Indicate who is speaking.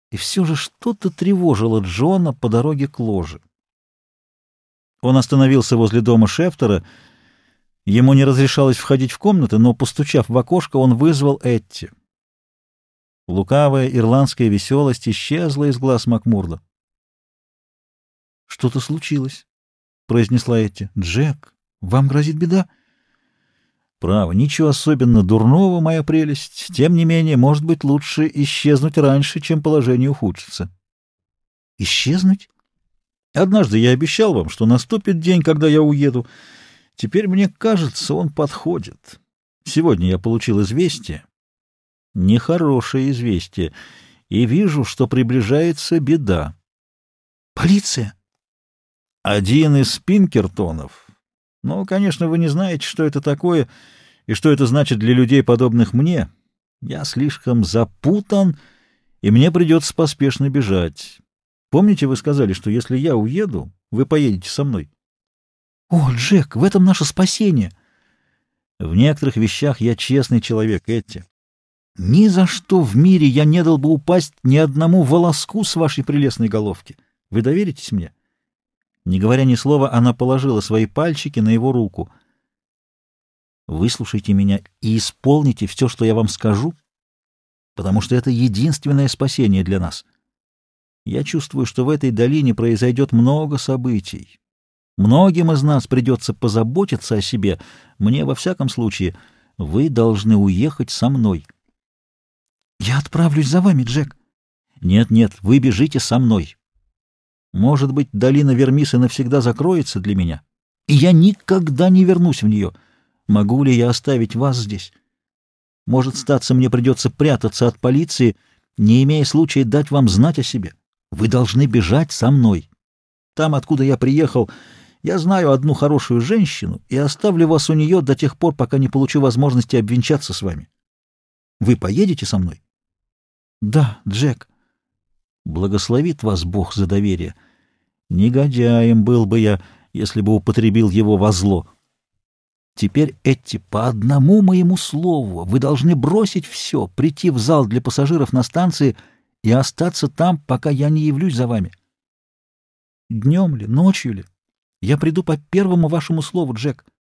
Speaker 1: И все же что-то тревожило Джона по дороге к ложе. Он остановился возле дома Шефтера. Ему не разрешалось входить в комнаты, но, постучав в окошко, он вызвал Этти. Лукавая ирландская веселость исчезла из глаз Макмурда. — Что-то случилось, — произнесла Этти. — Джек, вам грозит беда? — Право, ничего особенно дурного, моя прелесть. Тем не менее, может быть, лучше исчезнуть раньше, чем положение ухудшится. — Исчезнуть? Однажды я обещал вам, что наступит день, когда я уеду. Теперь, мне кажется, он подходит. Сегодня я получил известие, нехорошее известие, и вижу, что приближается беда. Полиция? Один из Пинкертонов. Ну, конечно, вы не знаете, что это такое и что это значит для людей, подобных мне. Я слишком запутан, и мне придется поспешно бежать. Помните, вы сказали, что если я уеду, вы поедете со мной? О, Джек, в этом наше спасение. В некоторых вещах я честный человек, Этти. Ни за что в мире я не дал бы упасть ни одному волоску с вашей прелестной головки. Вы доверитесь мне? Не говоря ни слова, она положила свои пальчики на его руку. Выслушайте меня и исполните все, что я вам скажу, потому что это единственное спасение для нас. Я чувствую, что в этой долине произойдет много событий. Многим из нас придется позаботиться о себе. Мне, во всяком случае, вы должны уехать со мной. Я отправлюсь за вами, Джек. Нет, вы бежите со мной. Может быть, долина Вермисы навсегда закроется для меня, и я никогда не вернусь в нее. Могу ли я оставить вас здесь? Может, статься, мне придется прятаться от полиции, не имея случая дать вам знать о себе. Вы должны бежать со мной. Там, откуда я приехал, я знаю одну хорошую женщину и оставлю вас у нее до тех пор, пока не получу возможности обвенчаться с вами. Вы поедете со мной? Да, Джек. Благословит вас Бог за доверие. Негодяем был бы я, если бы употребил его во зло. Теперь, Этти, по одному моему слову, вы должны бросить все, прийти в зал для пассажиров на станции и остаться там, пока я не явлюсь за вами. Днем ли, ночью ли? Я приду по первому вашему слову, Джек.